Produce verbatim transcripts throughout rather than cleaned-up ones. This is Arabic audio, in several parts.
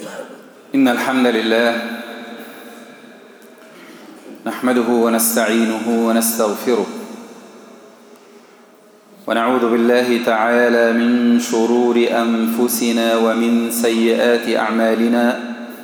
إن الحمد لله نحمده ونستعينه ونستغفره ونعوذ بالله تعالى من شرور أنفسنا ومن سيئات أعمالنا.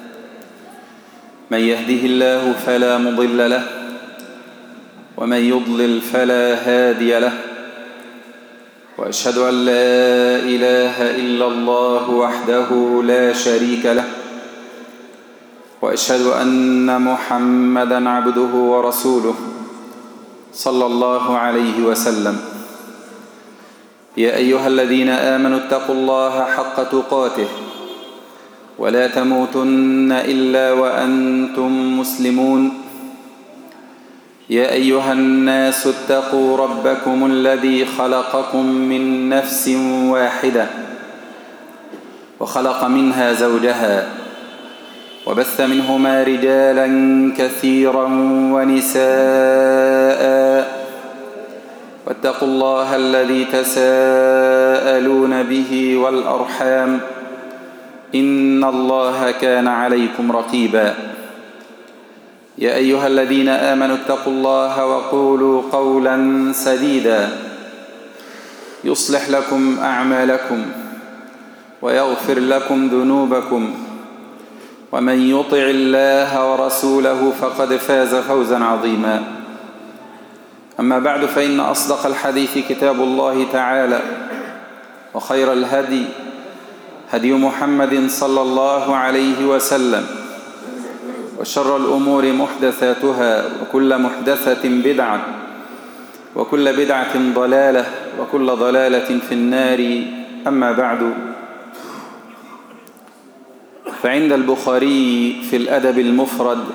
من يهده الله فلا مضل له ومن يضلل فلا هادي له، وأشهد أن لا إله إلا الله وحده لا شريك له، وأشهد أن محمدًا عبده ورسوله صلى الله عليه وسلم. يا أيها الذين آمنوا اتقوا الله حق تقاته ولا تموتن إلا وأنتم مسلمون. يا أيها الناس اتقوا ربكم الذي خلقكم من نفس واحدة وخلق منها زوجها وبث منهما رجالا كثيرا ونساء، واتقوا الله الذي تساءلون به والأرحام إن الله كان عليكم رقيبا. يا أيها الذين آمنوا اتقوا الله وقولوا قولا سديدا يصلح لكم أعمالكم ويغفر لكم ذنوبكم، ومن يطع الله ورسوله فقد فاز فوزا عظيما. أما بعد، فإن أصدق الحديث كتاب الله تعالى، وخير الهدي هدي محمد صلى الله عليه وسلم، وشر الأمور محدثاتها، وكل محدثة بدعة، وكل بدعة ضلالة، وكل ضلالة في النار. أما بعد، فعند البخاري في الأدب المفرد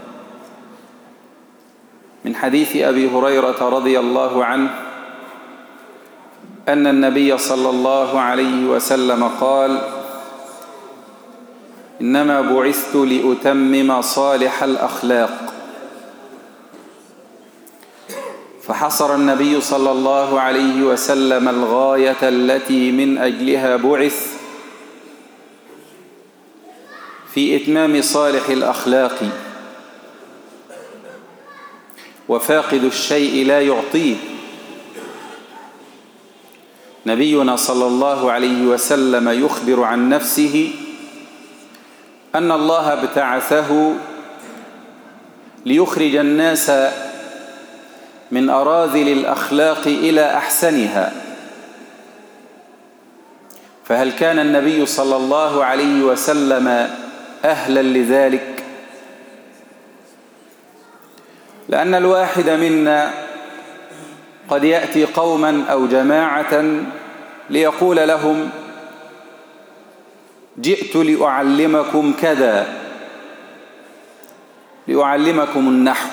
من حديث أبي هريرة رضي الله عنه أن النبي صلى الله عليه وسلم قال: إنما بعثت لأتمم صالح الأخلاق. فحصر النبي صلى الله عليه وسلم الغاية التي من أجلها بعث في إتمام صالح الأخلاق، وفاقد الشيء لا يعطيه. نبينا صلى الله عليه وسلم يخبر عن نفسه أن الله ابتعثه ليخرج الناس من أراذل الأخلاق إلى أحسنها. فهل كان النبي صلى الله عليه وسلم أهلا لذلك؟ لأن الواحد منا قد يأتي قوما أو جماعة ليقول لهم: جئت لأعلمكم كذا، لأعلمكم النحو،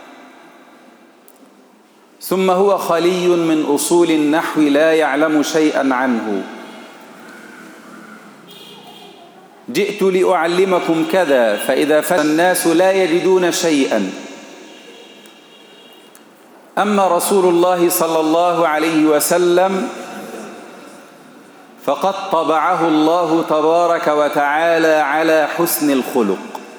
ثم هو خلي من أصول النحو لا يعلم شيئا عنه. جئت لأعلمكم كذا، فإذا فتى الناس لا يجدون شيئا. أما رسول الله صلى الله عليه وسلم فقد طبعه الله تبارك وتعالى على حسن الخلق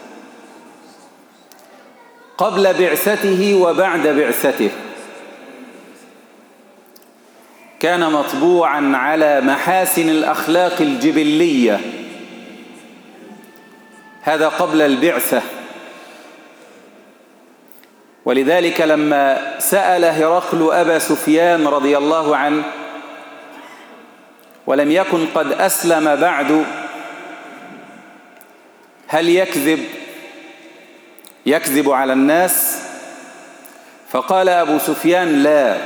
قبل بعثته وبعد بعثته. كان مطبوعا على محاسن الأخلاق الجبلية، هذا قبل البعثة. ولذلك لما سأل هرقل أبا سفيان رضي الله عنه ولم يكن قد أسلم بعد: هل يكذب يكذب على الناس؟ فقال أبو سفيان: لا.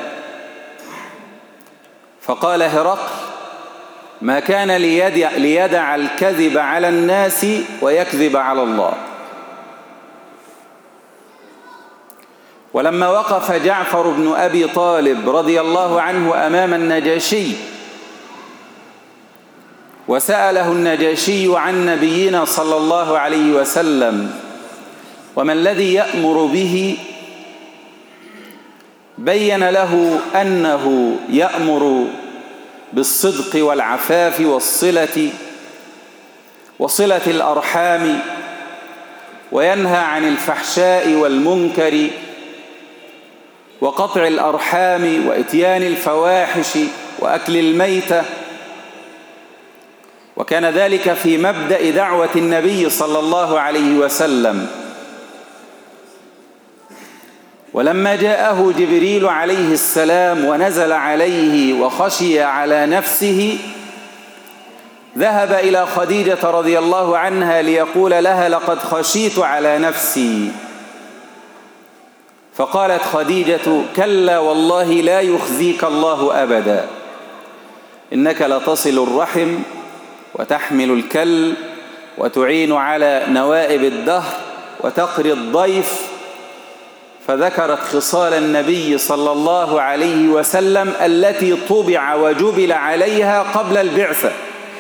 فقال هرقل: ما كان ليدع, ليدع الكذب على الناس ويكذب على الله. ولما وقف جعفر بن أبي طالب رضي الله عنه أمام النجاشي وسأله النجاشي عن نبينا صلى الله عليه وسلم وما الذي يأمر به، بين له أنه يأمر بالصدق والعفاف والصلة وصلة الأرحام، وينهى عن الفحشاء والمنكر وقطع الأرحام وإتيان الفواحش وأكل الميتة. وكان ذلك في مبدأ دعوة النبي صلى الله عليه وسلم. ولما جاءه جبريل عليه السلام ونزل عليه وخشي على نفسه، ذهب إلى خديجة رضي الله عنها ليقول لها: لقد خشيت على نفسي. فقالت خديجة: كلا والله لا يخزيك الله أبدا، إنك لتصل الرحم وتحمل الكل وتعين على نوائب الدهر وتقري الضيف. فذكرت خصال النبي صلى الله عليه وسلم التي طبع وجبل عليها قبل البعثة.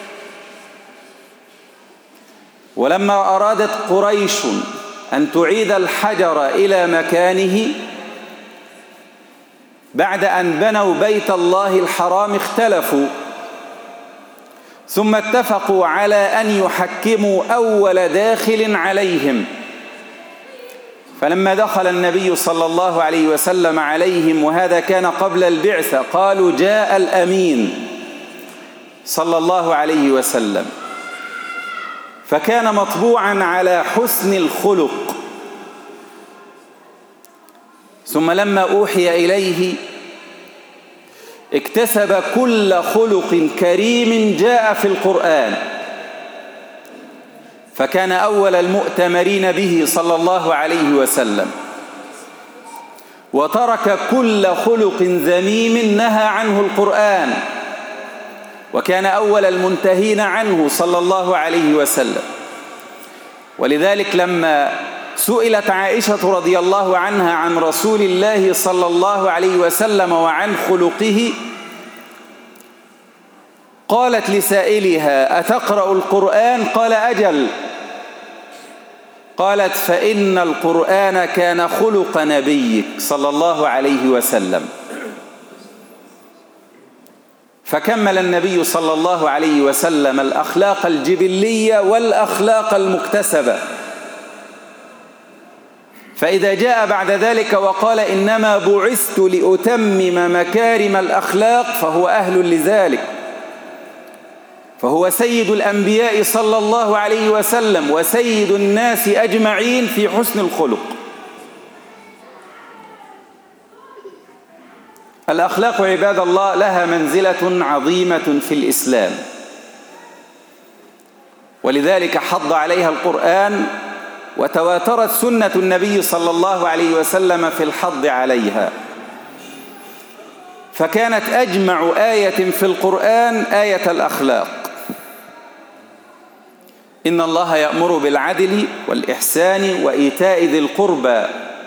ولما أرادت قريش أن تعيد الحجر إلى مكانه بعد أن بنوا بيت الله الحرام اختلفوا، ثم اتفقوا على أن يحكموا أول داخل عليهم. فلما دخل النبي صلى الله عليه وسلم عليهم، وهذا كان قبل البعثة، قالوا: جاء الأمين صلى الله عليه وسلم. فكان مطبوعا على حسن الخلق. ثم لما أوحي إليه اكتسب كل خلق كريم جاء في القرآن، فكان أول المؤتمرين به صلى الله عليه وسلم، وترك كل خلق ذميم نهى عنه القرآن، وكان أول المنتهين عنه صلى الله عليه وسلم. ولذلك لما سئلت عائشة رضي الله عنها عن رسول الله صلى الله عليه وسلم وعن خلقه، قالت لسائلها: أتقرأ القرآن؟ قال: أجل. قالت: فإن القرآن كان خلق نبيك صلى الله عليه وسلم. فكمل النبي صلى الله عليه وسلم الأخلاق الجبلية والأخلاق المكتسبة. فإذا جاء بعد ذلك وقال: إنما بعثت لأتمم مكارم الأخلاق، فهو أهل لذلك، فهو سيد الأنبياء صلى الله عليه وسلم وسيد الناس أجمعين في حسن الخلق. الأخلاق عباد الله لها منزلة عظيمة في الإسلام، ولذلك حض عليها القرآن، وتواترت سنة النبي صلى الله عليه وسلم في الحض عليها. فكانت أجمع آية في القرآن آية الأخلاق. إن الله يأمر بالعدل والإحسان وإيتاء ذي القربى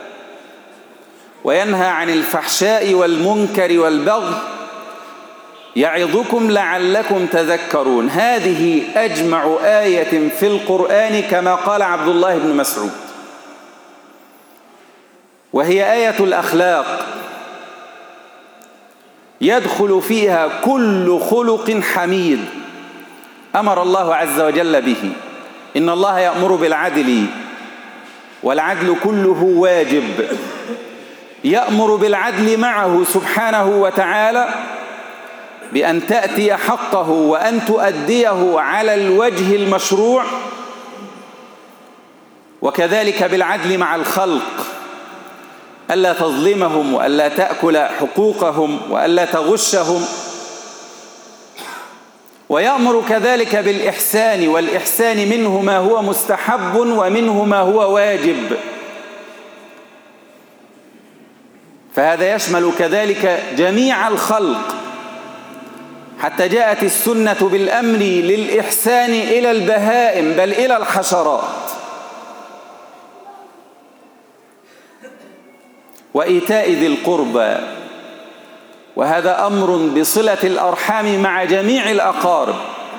وينهى عن الفحشاء والمنكر والبغي يعظكم لعلكم تذكرون. هذه أجمع آية في القرآن كما قال عبد الله بن مسعود، وهي آية الأخلاق، يدخل فيها كل خلق حميد أمر الله عز وجل به. إن الله يأمر بالعدل، والعدل كله واجب. يأمر بالعدل معه سبحانه وتعالى بأن تأتي حقه وأن تؤديه على الوجه المشروع، وكذلك بالعدل مع الخلق، ألا تظلمهم وألا تأكل حقوقهم وألا تغشهم. ويأمر كذلك بالإحسان، والإحسان منه ما هو مستحب ومنه ما هو واجب. فهذا يشمل كذلك جميع الخلق، حتى جاءت السنة بالأمر للإحسان إلى البهائم بل إلى الحشرات. وإيتاء ذي القربى، وهذا أمر بصلة الأرحام مع جميع الأقارب،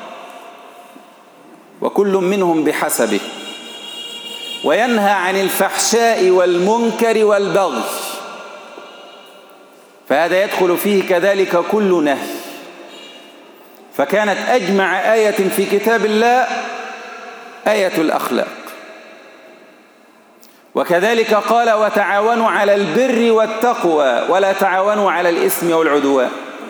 وكل منهم بحسبه. وينهى عن الفحشاء والمنكر والبغي، فهذا يدخل فيه كذلك كل نهي. فكانت أجمع آية في كتاب الله آية الأخلاق. وكذلك قال وتعاونوا على البر والتقوى ولا تعاونوا على الإثم والعدوان.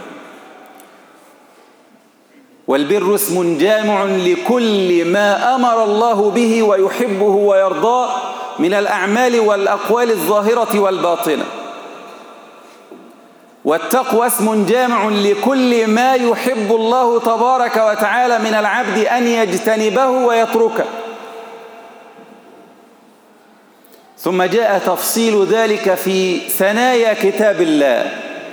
والبر اسم جامع لكل ما أمر الله به ويحبه ويرضاه من الأعمال والأقوال الظاهرة والباطنة. والتقوى اسم جامع لكل ما يحب الله تبارك وتعالى من العبد أن يجتنبه ويتركه. ثم جاء تفصيل ذلك في ثنايا كتاب الله.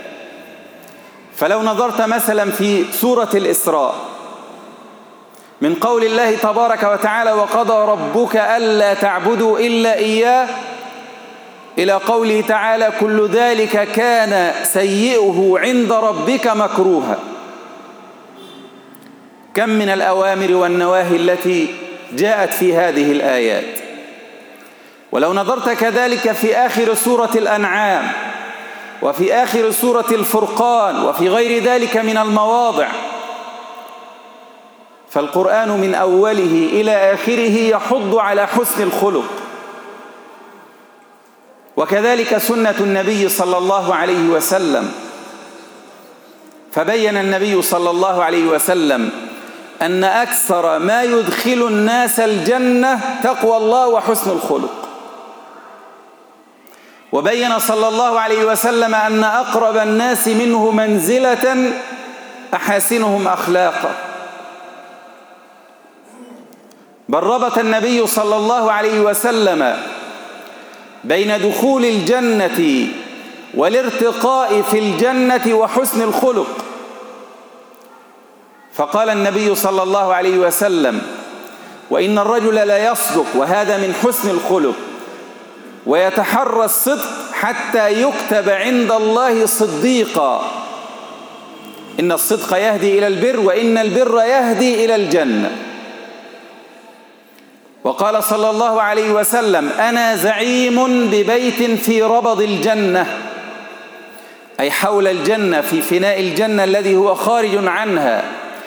فلو نظرت مثلا في سورة الإسراء من قول الله تبارك وتعالى وقضى ربك ألا تعبدوا إلا إياه إلى قوله تعالى كل ذلك كان سيئه عند ربك مكروها. كم من الأوامر والنواهي التي جاءت في هذه الآيات. ولو نظرت كذلك في آخر سورة الأنعام وفي آخر سورة الفرقان وفي غير ذلك من المواضع، فالقرآن من أوله إلى آخره يحض على حسن الخلق. وكذلك سنة النبي صلى الله عليه وسلم. فبين النبي صلى الله عليه وسلم أن أكثر ما يدخل الناس الجنة تقوى الله وحسن الخلق. وبين صلى الله عليه وسلم أن أقرب الناس منه منزلة أحاسنهم أخلاقا. بل ربط النبي صلى الله عليه وسلم بين دخول الجنة والارتقاء في الجنة وحسن الخلق. فقال النبي صلى الله عليه وسلم وإن الرجل لا يصدق وهذا من حسن الخلق ويتحرى الصدق حتى يكتب عند الله صديقا. إن الصدق يهدي إلى البر وإن البر يهدي إلى الجنة. وقال صلى الله عليه وسلم أنا زعيم ببيت في ربض الجنة، أي حول الجنة في فناء الجنة الذي هو خارج عنها.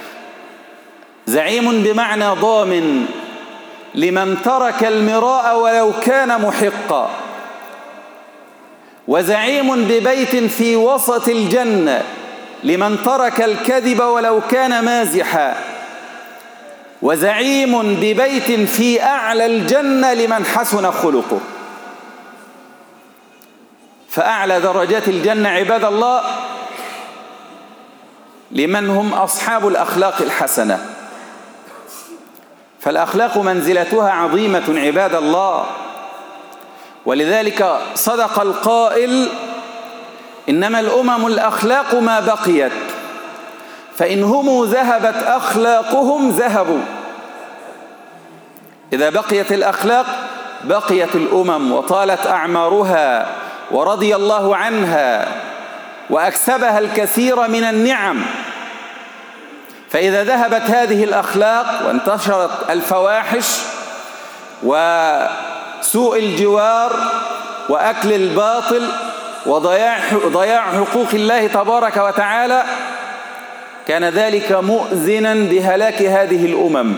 زعيم بمعنى ضامن لمن ترك المراء ولو كان محقا. وزعيم ببيت في وسط الجنة لمن ترك الكذب ولو كان مازحا. وزعيم ببيت في أعلى الجنة لمن حسن خلقه. فأعلى درجات الجنة عباد الله لمن هم أصحاب الأخلاق الحسنة. فالأخلاق منزلتها عظيمة عباد الله. ولذلك صدق القائل إنما الأمم الأخلاق ما بقيت فإن هم ذهبت أخلاقهم ذهبوا. إذا بقيت الأخلاق بقيت الأمم وطالت أعمارها ورضي الله عنها وأكسبها الكثير من النعم. فإذا ذهبت هذه الأخلاق وانتشرت الفواحش وسوء الجوار وأكل الباطل وضياع ضياع حقوق الله تبارك وتعالى كان ذلك مؤذنا بهلاك هذه الأمم.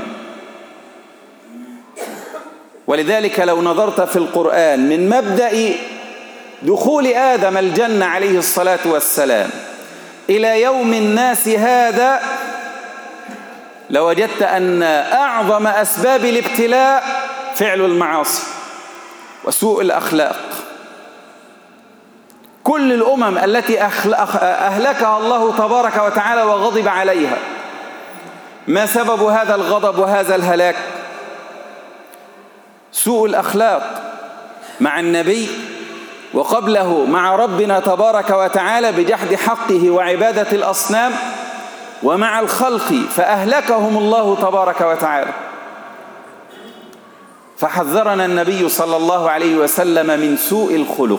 ولذلك لو نظرت في القرآن من مبدأ دخول آدم الجنة عليه الصلاة والسلام إلى يوم الناس هذا لوجدت أن أعظم أسباب الابتلاء فعل المعاصي وسوء الأخلاق. كل الأمم التي أهلكها الله تبارك وتعالى وغضب عليها ما سبب هذا الغضب وهذا الهلاك؟ سوء الأخلاق مع النبي وقبله مع ربنا تبارك وتعالى بجحد حقه وعبادة الأصنام ومع الخلق فأهلكهم الله تبارك وتعالى. فحذرنا النبي صلى الله عليه وسلم من سوء الخلق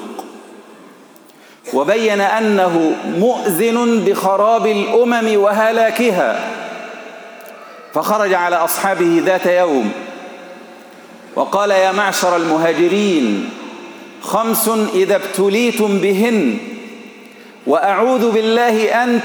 وبين أنه مؤذن بخراب الأمم وهلاكها. فخرج على أصحابه ذات يوم وقال يا معشر المهاجرين خمس إذا ابتليتم بهن وأعوذ بالله أن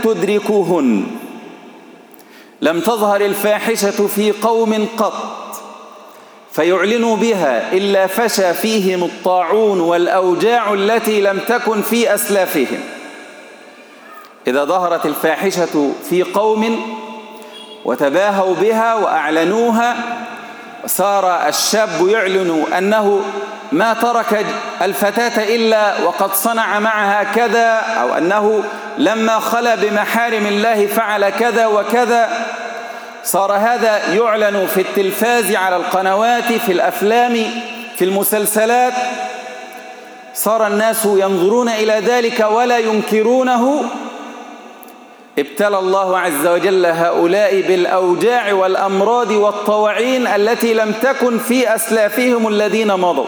تدركوهن. لم تظهر الفاحشة في قوم قط فيعلنوا بها إلا فشى فيهم الطاعون والأوجاع التي لم تكن في أسلافهم. إذا ظهرت الفاحشة في قوم وتباهوا بها وأعلنوها، صار الشاب يعلن أنه ما ترك الفتاة إلا وقد صنع معها كذا، أو أنه لما خلا بمحارم الله فعل كذا وكذا. صار هذا يعلن في التلفاز، على القنوات، في الأفلام، في المسلسلات. صار الناس ينظرون إلى ذلك ولا ينكرونه. ابتلى الله عز وجل هؤلاء بالأوجاع والأمراض والطواعين التي لم تكن في أسلافهم الذين مضوا،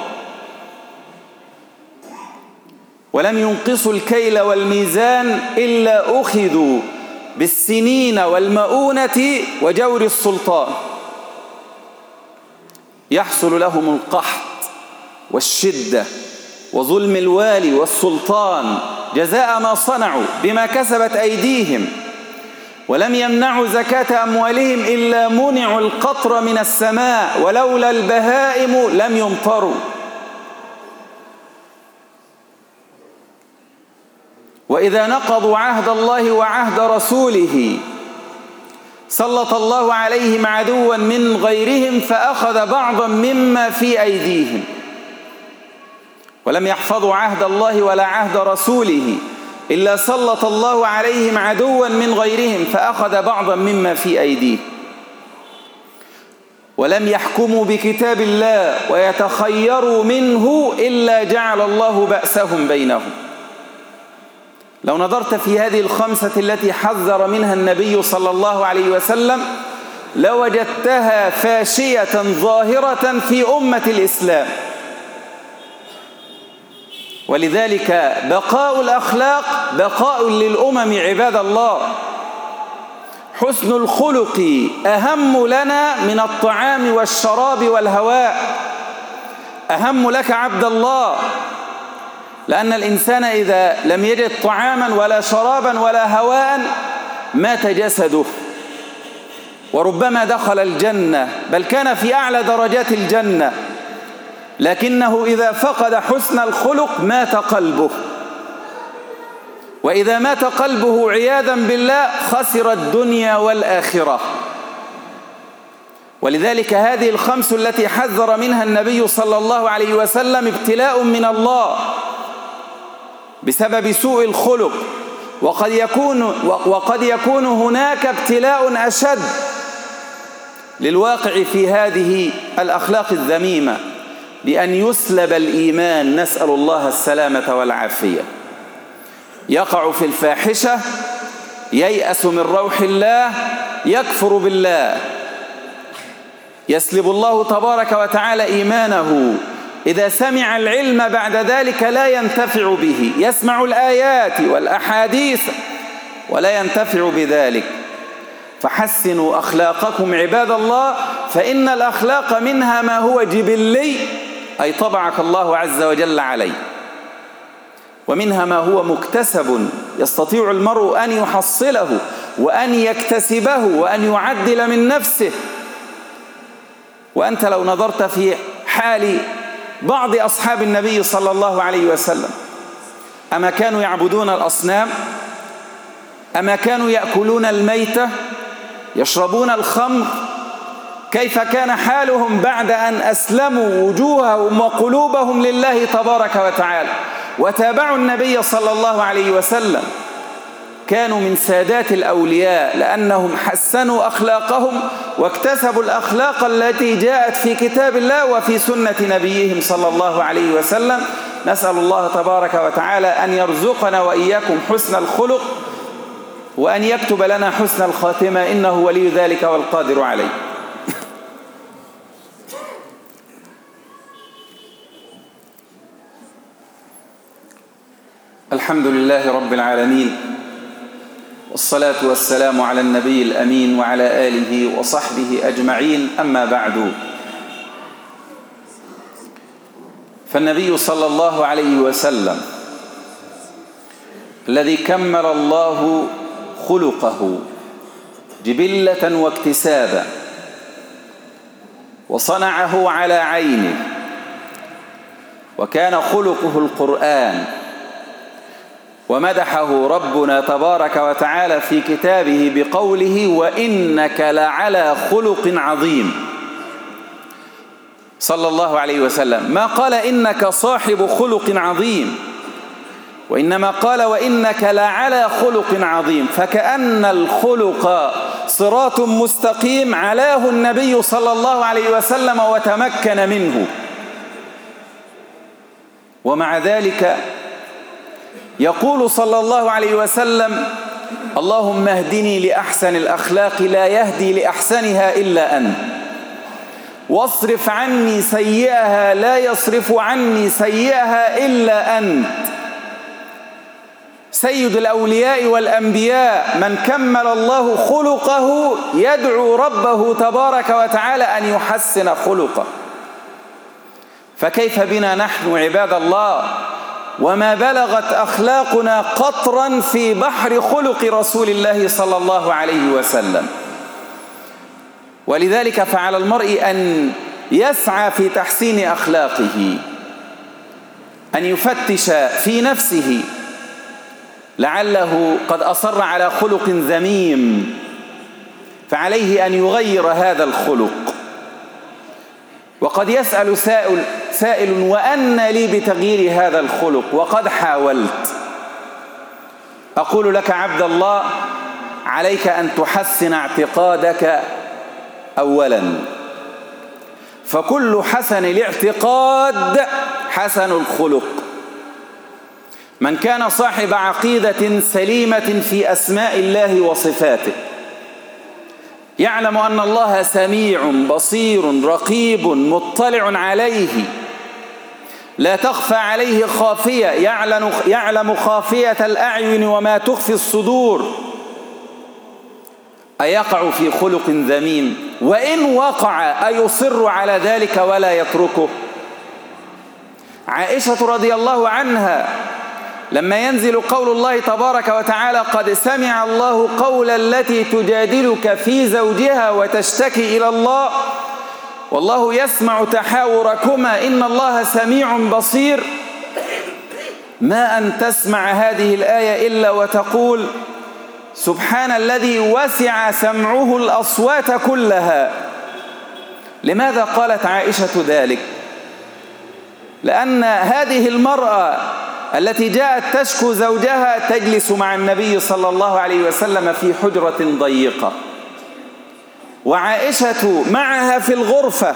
ولم ينقصوا الكيل والميزان إلا أخذوا بالسنين والمؤونة وجور السلطان. يحصل لهم القحط والشدة وظلم الوالي والسلطان جزاء ما صنعوا بما كسبت أيديهم، ولم يمنعوا زكاة أموالهم إلا منعوا القطر من السماء، ولولا البهائم لم يمطروا. وإذا نقضوا عهد الله وعهد رسوله سلط الله عليهم عدوا من غيرهم فأخذ بعضا مما في أيديهم. ولم يحفظوا عهد الله ولا عهد رسوله إلا سلط الله عليهم عدوا من غيرهم فأخذ بعضا مما في أيديهم. ولم يحكموا بكتاب الله ويتخيروا منه إلا جعل الله بأسهم بينهم. لو نظرت في هذه الخمسة التي حذر منها النبي صلى الله عليه وسلم لوجدتها فاشية ظاهرة في أمة الإسلام. ولذلك بقاء الأخلاق بقاء للأمم عباد الله. حسن الخلق أهم لنا من الطعام والشراب والهواء، أهم لك عبد الله، لأن الإنسان إذا لم يجد طعاما ولا شرابا ولا هواء مات جسده، وربما دخل الجنة بل كان في أعلى درجات الجنة، لكنه إذا فقد حسن الخلق مات قلبه، وإذا مات قلبه عياذا بالله خسر الدنيا والآخرة. ولذلك هذه الخمس التي حذر منها النبي صلى الله عليه وسلم ابتلاء من الله بسبب سوء الخلق، وقد يكون وقد يكون هناك ابتلاء أشد للواقع في هذه الأخلاق الذميمة، بأن يسلب الإيمان، نسأل الله السلامة والعافية. يقع في الفاحشة، ييأس من روح الله، يكفر بالله، يسلب الله تبارك وتعالى إيمانه. إذا سمع العلم بعد ذلك لا ينتفع به، يسمع الآيات والأحاديث ولا ينتفع بذلك. فحسنوا أخلاقكم عباد الله، فإن الأخلاق منها ما هو جبلي، أي طبعك الله عز وجل عليه، ومنها ما هو مكتسب يستطيع المرء أن يحصله وأن يكتسبه وأن يعدل من نفسه. وأنت لو نظرت في حال بعض أصحاب النبي صلى الله عليه وسلم، أما كانوا يعبدون الأصنام؟ أما كانوا يأكلون الميتة، يشربون الخمر؟ كيف كان حالهم بعد أن أسلموا وجوههم وقلوبهم لله تبارك وتعالى وتابعوا النبي صلى الله عليه وسلم؟ كانوا من سادات الأولياء لأنهم حسنوا أخلاقهم واكتسبوا الأخلاق التي جاءت في كتاب الله وفي سنة نبيهم صلى الله عليه وسلم. نسأل الله تبارك وتعالى أن يرزقنا وإياكم حسن الخلق، وأن يكتب لنا حسن الخاتمة، إنه ولي ذلك والقادر عليه. الحمد لله رب العالمين، والصلاة والسلام على النبي الأمين وعلى آله وصحبه أجمعين، أما بعد. فالنبي صلى الله عليه وسلم الذي كمل الله خلقه جبلة واكتسابا، وصنعه على عينه، وكان خلقه القرآن، ومدحه ربنا تبارك وتعالى في كتابه بقوله: وإنك لعلى خلق عظيم. صلى الله عليه وسلم ما قال إنك صاحب خلق عظيم، وإنما قال وإنك لعلى خلق عظيم، فكأن الخلق صراط مستقيم علاه النبي صلى الله عليه وسلم وتمكن منه. ومع ذلك يقول صلى الله عليه وسلم: اللهم اهدني لأحسن الأخلاق لا يهدي لأحسنها إلا أنت، واصرف عني سيئها لا يصرف عني سيئها إلا أنت. سيد الأولياء والأنبياء من كمل الله خلقه يدعو ربه تبارك وتعالى أن يحسن خلقه، فكيف بنا نحن عباد الله وما بلغت أخلاقنا قطرا في بحر خلق رسول الله صلى الله عليه وسلم. ولذلك فعلى المرء أن يسعى في تحسين أخلاقه، أن يفتش في نفسه لعله قد أصر على خلق ذميم، فعليه أن يغير هذا الخلق. وقد يسأل سائل, سائل وأن لي بتغيير هذا الخلق وقد حاولت. أقول لك عبد الله: عليك أن تحسن اعتقادك أولا، فكل حسن الاعتقاد حسن الخلق. من كان صاحب عقيدة سليمة في أسماء الله وصفاته، يعلم أن الله سميع بصير رقيب مطلع عليه، لا تخفى عليه خافية، يعلم, يعلم خافية الأعين وما تخفي الصدور، أيقع في خلق ذميم؟ وإن وقع أيصر على ذلك ولا يتركه؟ عائشة رضي الله عنها لما ينزل قول الله تبارك وتعالى: قد سمع الله قول التي تجادلك في زوجها وتشتكي إلى الله والله يسمع تحاوركما إن الله سميع بصير، ما أن تسمع هذه الآية إلا وتقول: سبحان الذي وسع سمعه الأصوات كلها. لماذا قالت عائشة ذلك؟ لأن هذه المرأة التي جاءت تشكو زوجها تجلس مع النبي صلى الله عليه وسلم في حجرة ضيقة، وعائشة معها في الغرفة،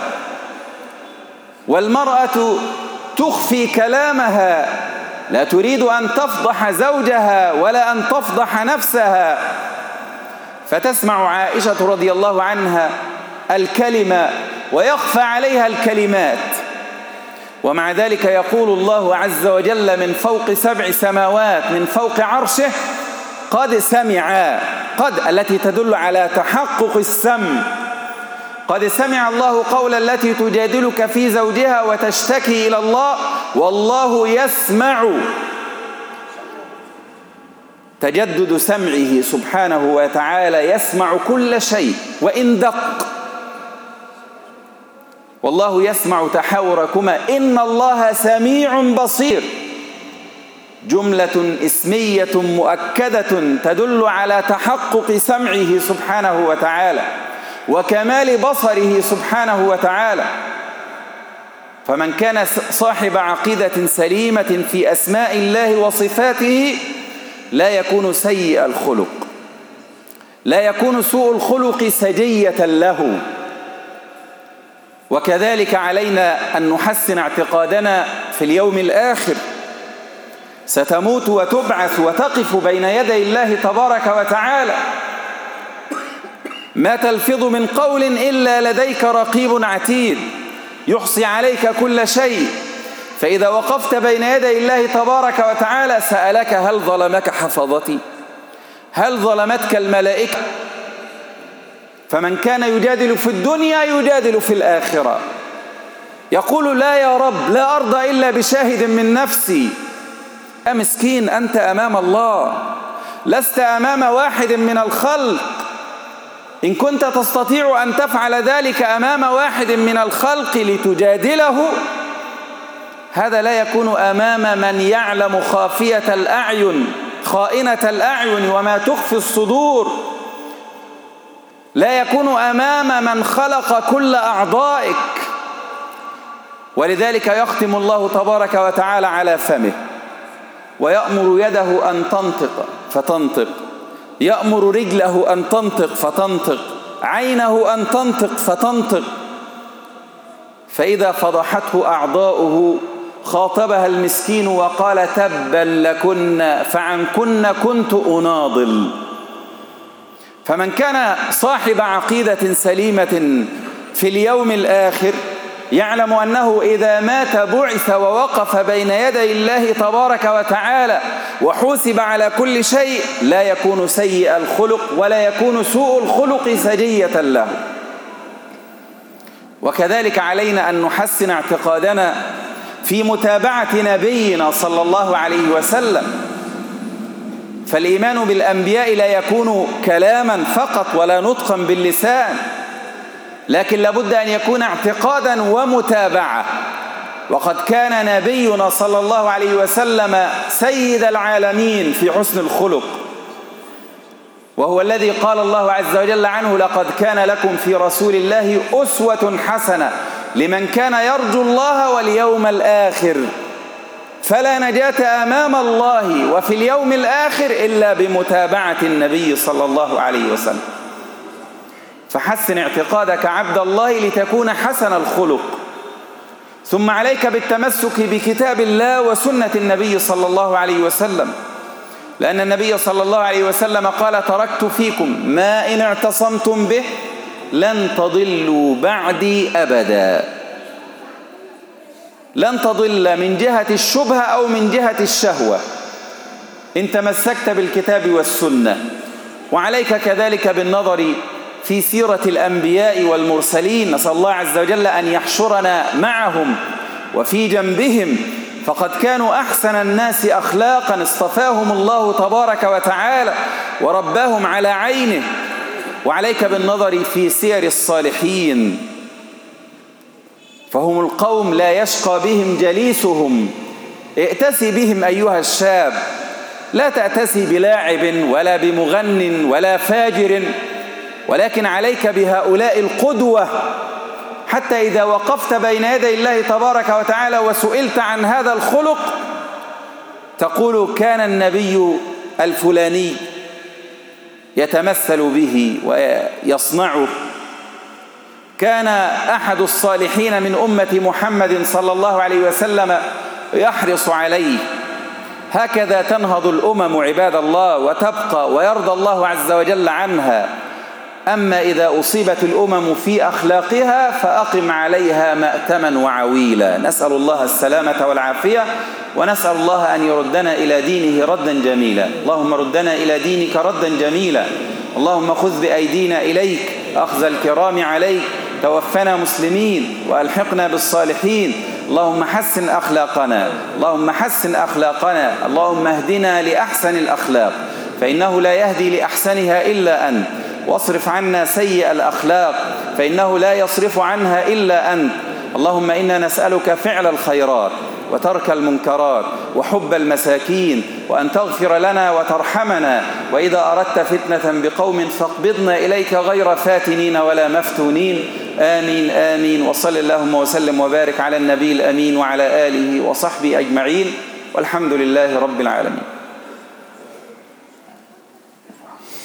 والمرأة تخفي كلامها، لا تريد أن تفضح زوجها ولا أن تفضح نفسها، فتسمع عائشة رضي الله عنها الكلمة ويخفى عليها الكلمات، ومع ذلك يقول الله عز وجل من فوق سبع سماوات من فوق عرشه: قد سمع. قد التي تدل على تحقق السمع. قد سمع الله قول التي تجادلك في زوجها وتشتكي إلى الله والله يسمع. تجدد سمعه سبحانه وتعالى، يسمع كل شيء وإن دق. والله يسمع تحاوركما إن الله سميع بصير. جملة اسمية مؤكدة تدل على تحقق سمعه سبحانه وتعالى وكمال بصره سبحانه وتعالى. فمن كان صاحب عقيدة سليمة في أسماء الله وصفاته لا يكون سيء الخلق، لا يكون سوء الخلق سجية له. وكذلك علينا أن نحسن اعتقادنا في اليوم الآخر. ستموت وتبعث وتقف بين يدي الله تبارك وتعالى، ما تلفظ من قول إلا لديك رقيب عتيد يحصي عليك كل شيء. فإذا وقفت بين يدي الله تبارك وتعالى سألك: هل ظلمك حفظتي؟ هل ظلمتك الملائكة؟ فمن كان يجادل في الدنيا يجادل في الآخرة، يقول: لا يا رب، لا أرضى إلا بشاهد من نفسي. يا مسكين، أنت أمام الله، لست أمام واحد من الخلق. إن كنت تستطيع أن تفعل ذلك أمام واحد من الخلق لتجادله، هذا لا يكون أمام من يعلم خافية الأعين خائنة الأعين وما تخفي الصدور، لا يكون أمام من خلق كل أعضائك. ولذلك يختم الله تبارك وتعالى على فمه ويأمر يده أن تنطق فتنطق، يأمر رجله أن تنطق فتنطق، عينه أن تنطق فتنطق. فإذا فضحته أعضاؤه خاطبها المسكين وقال تبا لكن فعنكن كنت أناضل. فمن كان صاحب عقيدة سليمة في اليوم الآخر يعلم أنه إذا مات بعث ووقف بين يدي الله تبارك وتعالى وحوسب على كل شيء، لا يكون سيء الخلق ولا يكون سوء الخلق سجية له. وكذلك علينا أن نحسن اعتقادنا في متابعة نبينا صلى الله عليه وسلم. فالإيمان بالأنبياء لا يكون كلاما فقط ولا نطقا باللسان، لكن لابد أن يكون اعتقادا ومتابعة. وقد كان نبينا صلى الله عليه وسلم سيد العالمين في حسن الخلق، وهو الذي قال الله عز وجل عنه لقد كان لكم في رسول الله أسوة حسنة لمن كان يرجو الله واليوم الآخر. فلا نجاة أمام الله وفي اليوم الآخر إلا بمتابعة النبي صلى الله عليه وسلم. فحسن اعتقادك عبد الله لتكون حسن الخلق، ثم عليك بالتمسك بكتاب الله وسنة النبي صلى الله عليه وسلم، لأن النبي صلى الله عليه وسلم قال تركت فيكم ما إن اعتصمتم به لن تضلوا بعدي أبدا. لن تضل من جهة الشبهة أو من جهة الشهوة إن تمسكت بالكتاب والسنة. وعليك كذلك بالنظر في سيرة الأنبياء والمرسلين، نسأل الله عز وجل أن يحشرنا معهم وفي جنبهم، فقد كانوا أحسن الناس أخلاقا اصطفاهم الله تبارك وتعالى ورباهم على عينه. وعليك بالنظر في سير الصالحين، فهم القوم لا يشقى بهم جليسهم. ائتسي بهم أيها الشاب، لا تأتسي بلاعب ولا بمغن ولا فاجر، ولكن عليك بهؤلاء القدوة، حتى إذا وقفت بين يدي الله تبارك وتعالى وسئلت عن هذا الخلق تقول كان النبي الفلاني يتمثل به ويصنعه، كان أحد الصالحين من أمة محمد صلى الله عليه وسلم يحرص عليه. هكذا تنهض الأمم عباد الله وتبقى ويرضى الله عز وجل عنها. أما إذا أصيبت الأمم في أخلاقها فأقم عليها مأتما وعويلا. نسأل الله السلامة والعافية، ونسأل الله أن يردنا إلى دينه ردا جميلا. اللهم ردنا إلى دينك ردا جميلا. اللهم خذ بأيدينا إليك أخذ الكرام عليك، توفنا مسلمين وألحقنا بالصالحين. اللهم حسن أخلاقنا، اللهم حسن أخلاقنا، اللهم اهدنا لأحسن الأخلاق، فإنه لا يهدي لأحسنها إلا أنت. واصرف عنا سيء الأخلاق، فإنه لا يصرف عنها إلا أنت. اللهم إنا نسألك فعل الخيرات وترك المنكرات وحب المساكين، وأن تغفر لنا وترحمنا، وإذا أردت فتنة بقوم فاقبضنا إليك غير فاتنين ولا مفتونين. آمين آمين. وصل اللهم وسلم وبارك على النبي الأمين وعلى آله وصحبه أجمعين، والحمد لله رب العالمين.